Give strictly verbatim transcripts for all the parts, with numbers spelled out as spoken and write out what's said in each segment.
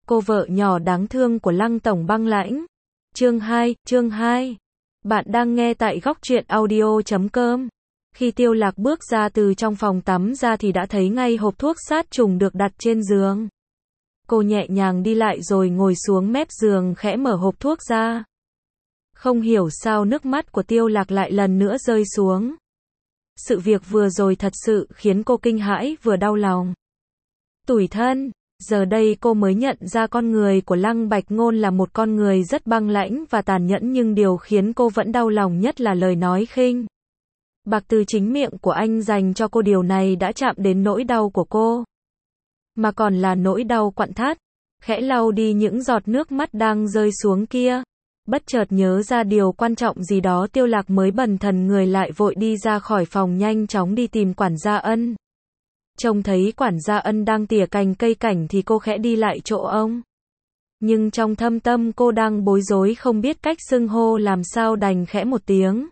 cô vợ nhỏ đáng thương của Lăng tổng băng lãnh. Chương hai, chương hai. Bạn đang nghe tại góc truyện audio chấm com. Khi Tiêu Lạc bước ra từ trong phòng tắm ra thì đã thấy ngay hộp thuốc sát trùng được đặt trên giường. Cô nhẹ nhàng đi lại rồi ngồi xuống mép giường khẽ mở hộp thuốc ra. Không hiểu sao nước mắt của Tiêu Lạc lại lần nữa rơi xuống. Sự việc vừa rồi thật sự khiến cô kinh hãi vừa đau lòng. Tủi thân, giờ đây cô mới nhận ra con người của Lăng Bạch Ngôn là một con người rất băng lãnh và tàn nhẫn, nhưng điều khiến cô vẫn đau lòng nhất là lời nói khinh bạc từ chính miệng của anh dành cho cô. Điều này đã chạm đến nỗi đau của cô, mà còn là nỗi đau quặn thắt. Khẽ lau đi những giọt nước mắt đang rơi xuống kia, bất chợt nhớ ra điều quan trọng gì đó, Tiêu Lạc mới bần thần người lại vội đi ra khỏi phòng, nhanh chóng đi tìm quản gia Ân. Trông thấy quản gia Ân đang tỉa cành cây cảnh thì cô khẽ đi lại chỗ ông. Nhưng trong thâm tâm cô đang bối rối không biết cách xưng hô làm sao, đành khẽ một tiếng.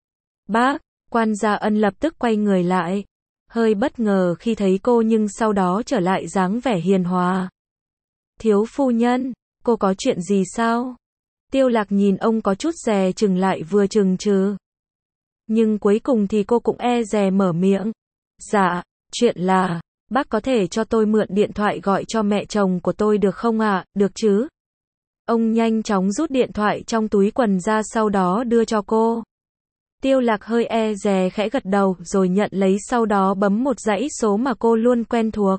Bác, quản gia Ân lập tức quay người lại. Hơi bất ngờ khi thấy cô nhưng sau đó trở lại dáng vẻ hiền hòa. Thiếu phu nhân, cô có chuyện gì sao? Tiêu Lạc nhìn ông có chút dè chừng lại vừa chừng chừ. Nhưng cuối cùng thì cô cũng e dè mở miệng. Dạ, chuyện là, bác có thể cho tôi mượn điện thoại gọi cho mẹ chồng của tôi được không ạ? À? Được chứ? Ông nhanh chóng rút điện thoại trong túi quần ra sau đó đưa cho cô. Tiêu Lạc hơi e dè khẽ gật đầu rồi nhận lấy, sau đó bấm một dãy số mà cô luôn quen thuộc.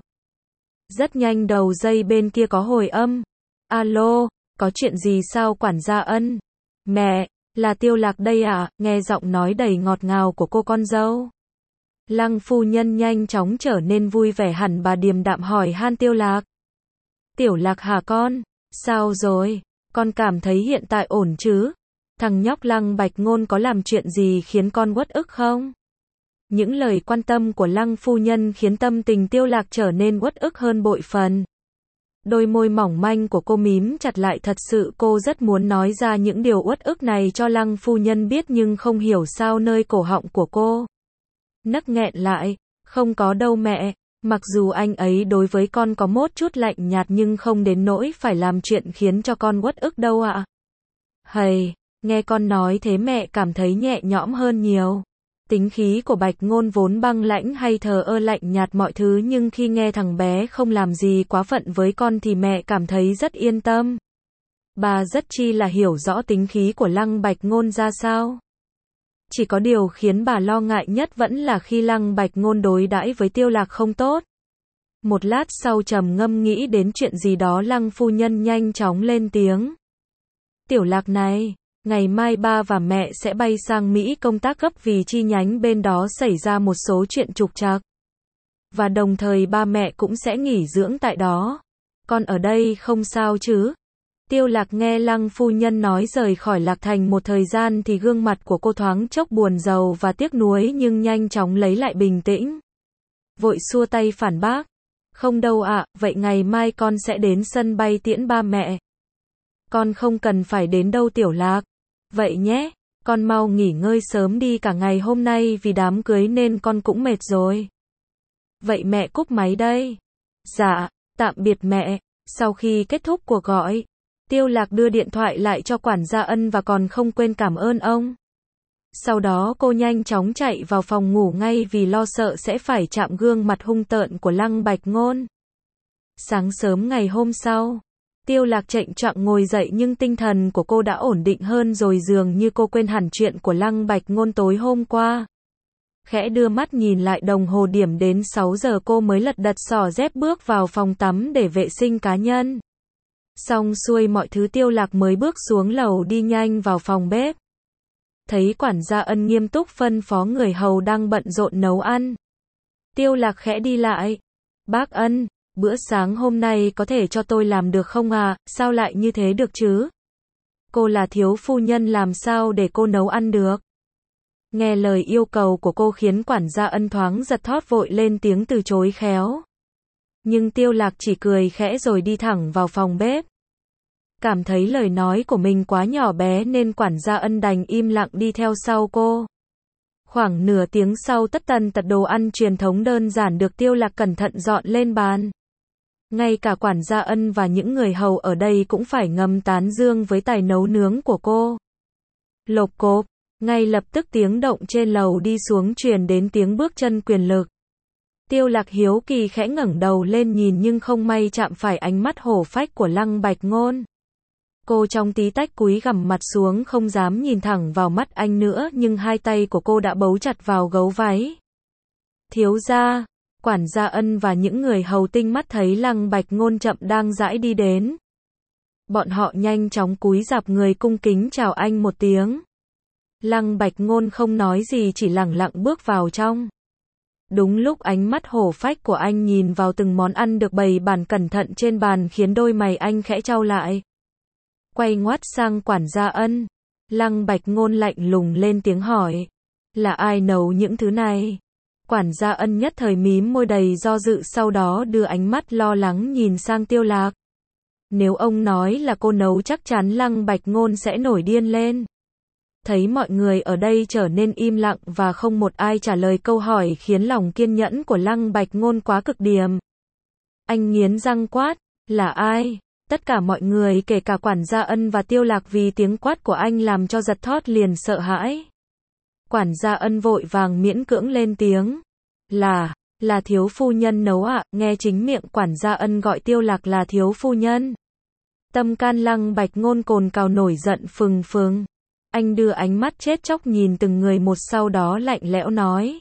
Rất nhanh đầu dây bên kia có hồi âm. Alo, có chuyện gì sao quản gia Ân? Mẹ, là Tiêu Lạc đây ạ, à? Nghe giọng nói đầy ngọt ngào của cô con dâu. Lăng phu nhân nhanh chóng trở nên vui vẻ hẳn, bà điềm đạm hỏi han Tiêu Lạc. Tiểu Lạc hả con? Sao rồi? Con cảm thấy hiện tại ổn chứ? Thằng nhóc Lăng Bạch Ngôn có làm chuyện gì khiến con uất ức không? Những lời quan tâm của Lăng phu nhân khiến tâm tình Tiêu Lạc trở nên uất ức hơn bội phần. Đôi môi mỏng manh của cô mím chặt lại, thật sự cô rất muốn nói ra những điều uất ức này cho Lăng phu nhân biết, nhưng không hiểu sao nơi cổ họng của cô nấc nghẹn lại. Không có đâu mẹ, mặc dù anh ấy đối với con có một chút lạnh nhạt nhưng không đến nỗi phải làm chuyện khiến cho con uất ức đâu ạ. À. Hầy, nghe con nói thế mẹ cảm thấy nhẹ nhõm hơn nhiều. Tính khí của Bạch Ngôn vốn băng lãnh hay thờ ơ lạnh nhạt mọi thứ, nhưng khi nghe thằng bé không làm gì quá phận với con thì mẹ cảm thấy rất yên tâm. Bà rất chi là hiểu rõ tính khí của Lăng Bạch Ngôn ra sao. Chỉ có điều khiến bà lo ngại nhất vẫn là khi Lăng Bạch Ngôn đối đãi với Tiêu Lạc không tốt. Một lát sau trầm ngâm nghĩ đến chuyện gì đó, Lăng phu nhân nhanh chóng lên tiếng. Tiểu Lạc này, ngày mai ba và mẹ sẽ bay sang Mỹ công tác gấp vì chi nhánh bên đó xảy ra một số chuyện trục trặc. Và đồng thời ba mẹ cũng sẽ nghỉ dưỡng tại đó. Con ở đây không sao chứ? Tiêu Lạc nghe Lăng phu nhân nói rời khỏi Lạc Thành một thời gian thì gương mặt của cô thoáng chốc buồn rầu và tiếc nuối, nhưng nhanh chóng lấy lại bình tĩnh. Vội xua tay phản bác. Không đâu ạ, vậy ngày mai con sẽ đến sân bay tiễn ba mẹ. Con không cần phải đến đâu Tiểu Lạc. Vậy nhé, con mau nghỉ ngơi sớm đi, cả ngày hôm nay vì đám cưới nên con cũng mệt rồi. Vậy mẹ cúp máy đây. Dạ, tạm biệt mẹ. Sau khi kết thúc cuộc gọi, Tiêu Lạc đưa điện thoại lại cho quản gia Ân và còn không quên cảm ơn ông. Sau đó cô nhanh chóng chạy vào phòng ngủ ngay vì lo sợ sẽ phải chạm gương mặt hung tợn của Lăng Bạch Ngôn. Sáng sớm ngày hôm sau, Tiêu Lạc chệch choạng ngồi dậy nhưng tinh thần của cô đã ổn định hơn rồi, dường như cô quên hẳn chuyện của Lăng Bạch Ngôn tối hôm qua. Khẽ đưa mắt nhìn lại đồng hồ, điểm đến sáu giờ cô mới lật đật xỏ dép bước vào phòng tắm để vệ sinh cá nhân. Xong xuôi mọi thứ Tiêu Lạc mới bước xuống lầu đi nhanh vào phòng bếp. Thấy quản gia Ân nghiêm túc phân phó người hầu đang bận rộn nấu ăn. Tiêu Lạc khẽ đi lại. Bác Ân, bữa sáng hôm nay có thể cho tôi làm được không à? Sao lại như thế được chứ? Cô là thiếu phu nhân làm sao để cô nấu ăn được? Nghe lời yêu cầu của cô khiến quản gia Ân thoáng giật thót, vội lên tiếng từ chối khéo. Nhưng Tiêu Lạc chỉ cười khẽ rồi đi thẳng vào phòng bếp. Cảm thấy lời nói của mình quá nhỏ bé nên quản gia Ân đành im lặng đi theo sau cô. Khoảng nửa tiếng sau tất tần tật đồ ăn truyền thống đơn giản được Tiêu Lạc cẩn thận dọn lên bàn. Ngay cả quản gia Ân và những người hầu ở đây cũng phải ngầm tán dương với tài nấu nướng của cô. Lộp cộp, ngay lập tức tiếng động trên lầu đi xuống truyền đến tiếng bước chân quyền lực. Tiêu Lạc hiếu kỳ khẽ ngẩng đầu lên nhìn nhưng không may chạm phải ánh mắt hổ phách của Lăng Bạch Ngôn. Cô trong tí tách cúi gằm mặt xuống không dám nhìn thẳng vào mắt anh nữa nhưng hai tay của cô đã bấu chặt vào gấu váy. Thiếu gia, quản gia Ân và những người hầu tinh mắt thấy Lăng Bạch Ngôn chậm đang rãi đi đến. Bọn họ nhanh chóng cúi rạp người cung kính chào anh một tiếng. Lăng Bạch Ngôn không nói gì chỉ lẳng lặng bước vào trong. Đúng lúc ánh mắt hổ phách của anh nhìn vào từng món ăn được bày bàn cẩn thận trên bàn khiến đôi mày anh khẽ chau lại. Quay ngoắt sang quản gia Ân. Lăng Bạch Ngôn lạnh lùng lên tiếng hỏi. Là ai nấu những thứ này? Quản gia Ân nhất thời mím môi đầy do dự sau đó đưa ánh mắt lo lắng nhìn sang Tiêu Lạc. Nếu ông nói là cô nấu chắc chắn Lăng Bạch Ngôn sẽ nổi điên lên. Thấy mọi người ở đây trở nên im lặng và không một ai trả lời câu hỏi khiến lòng kiên nhẫn của Lăng Bạch Ngôn quá cực điểm. Anh nghiến răng quát, là ai? Tất cả mọi người kể cả quản gia Ân và Tiêu Lạc vì tiếng quát của anh làm cho giật thót liền sợ hãi. Quản gia Ân vội vàng miễn cưỡng lên tiếng. Là, là thiếu phu nhân nấu ạ, nghe chính miệng quản gia Ân gọi Tiêu Lạc là thiếu phu nhân. Tâm can Lăng Bạch Ngôn cồn cào nổi giận phừng phừng. Anh đưa ánh mắt chết chóc nhìn từng người một sau đó lạnh lẽo nói.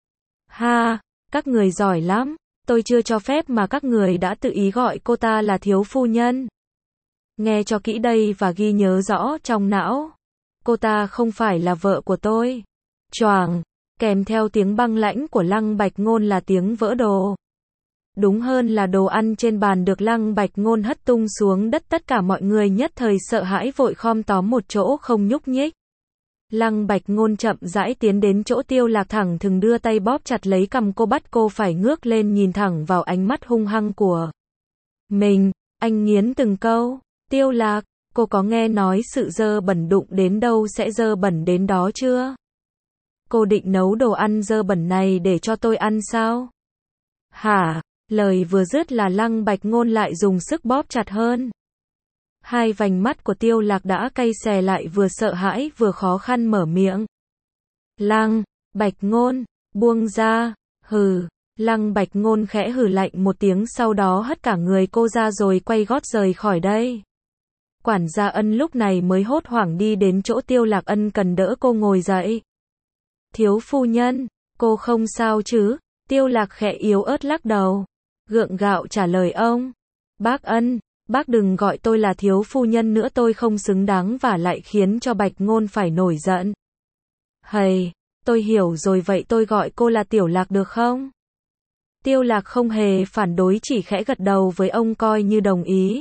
Ha, các người giỏi lắm, tôi chưa cho phép mà các người đã tự ý gọi cô ta là thiếu phu nhân. Nghe cho kỹ đây và ghi nhớ rõ trong não. Cô ta không phải là vợ của tôi. Choàng, kèm theo tiếng băng lãnh của Lăng Bạch Ngôn là tiếng vỡ đồ. Đúng hơn là đồ ăn trên bàn được Lăng Bạch Ngôn hất tung xuống đất, tất cả mọi người nhất thời sợ hãi vội khom tóm một chỗ không nhúc nhích. Lăng Bạch Ngôn chậm rãi tiến đến chỗ Tiêu Lạc thẳng thừng đưa tay bóp chặt lấy cằm cô bắt cô phải ngước lên nhìn thẳng vào ánh mắt hung hăng của mình. Anh nghiến từng câu. Tiêu Lạc, cô có nghe nói sự dơ bẩn đụng đến đâu sẽ dơ bẩn đến đó chưa? Cô định nấu đồ ăn dơ bẩn này để cho tôi ăn sao? Hả? Lời vừa dứt là Lăng Bạch Ngôn lại dùng sức bóp chặt hơn. Hai vành mắt của Tiêu Lạc đã cay xè lại vừa sợ hãi vừa khó khăn mở miệng. Lăng Bạch Ngôn, buông ra, hừ. Lăng Bạch Ngôn khẽ hừ lạnh một tiếng sau đó hất cả người cô ra rồi quay gót rời khỏi đây. Quản gia Ân lúc này mới hốt hoảng đi đến chỗ Tiêu Lạc ân cần đỡ cô ngồi dậy. Thiếu phu nhân, cô không sao chứ? Tiêu Lạc khẽ yếu ớt lắc đầu. Gượng gạo trả lời ông. Bác Ân, bác đừng gọi tôi là thiếu phu nhân nữa, tôi không xứng đáng và lại khiến cho Bạch Ngôn phải nổi giận. Hầy, tôi hiểu rồi, vậy tôi gọi cô là Tiểu Lạc được không? Tiêu Lạc không hề phản đối chỉ khẽ gật đầu với ông coi như đồng ý.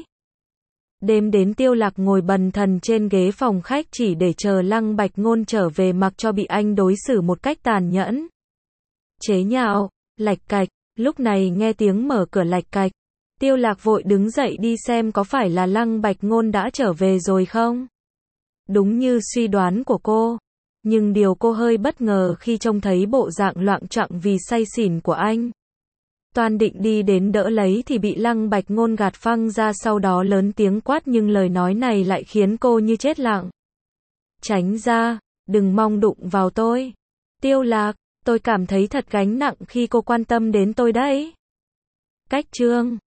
Đêm đến Tiêu Lạc ngồi bần thần trên ghế phòng khách chỉ để chờ Lăng Bạch Ngôn trở về mặc cho bị anh đối xử một cách tàn nhẫn. Chế nhạo, lạch cạch, lúc này nghe tiếng mở cửa lạch cạch. Tiêu Lạc vội đứng dậy đi xem có phải là Lăng Bạch Ngôn đã trở về rồi không. Đúng như suy đoán của cô. Nhưng điều cô hơi bất ngờ khi trông thấy bộ dạng loạng choạng vì say xỉn của anh. Toan định đi đến đỡ lấy thì bị Lăng Bạch Ngôn gạt phăng ra, sau đó lớn tiếng quát nhưng lời nói này lại khiến cô như chết lặng. Tránh ra, đừng mong đụng vào tôi. Tiêu Lạc, tôi cảm thấy thật gánh nặng khi cô quan tâm đến tôi đấy. Cách chương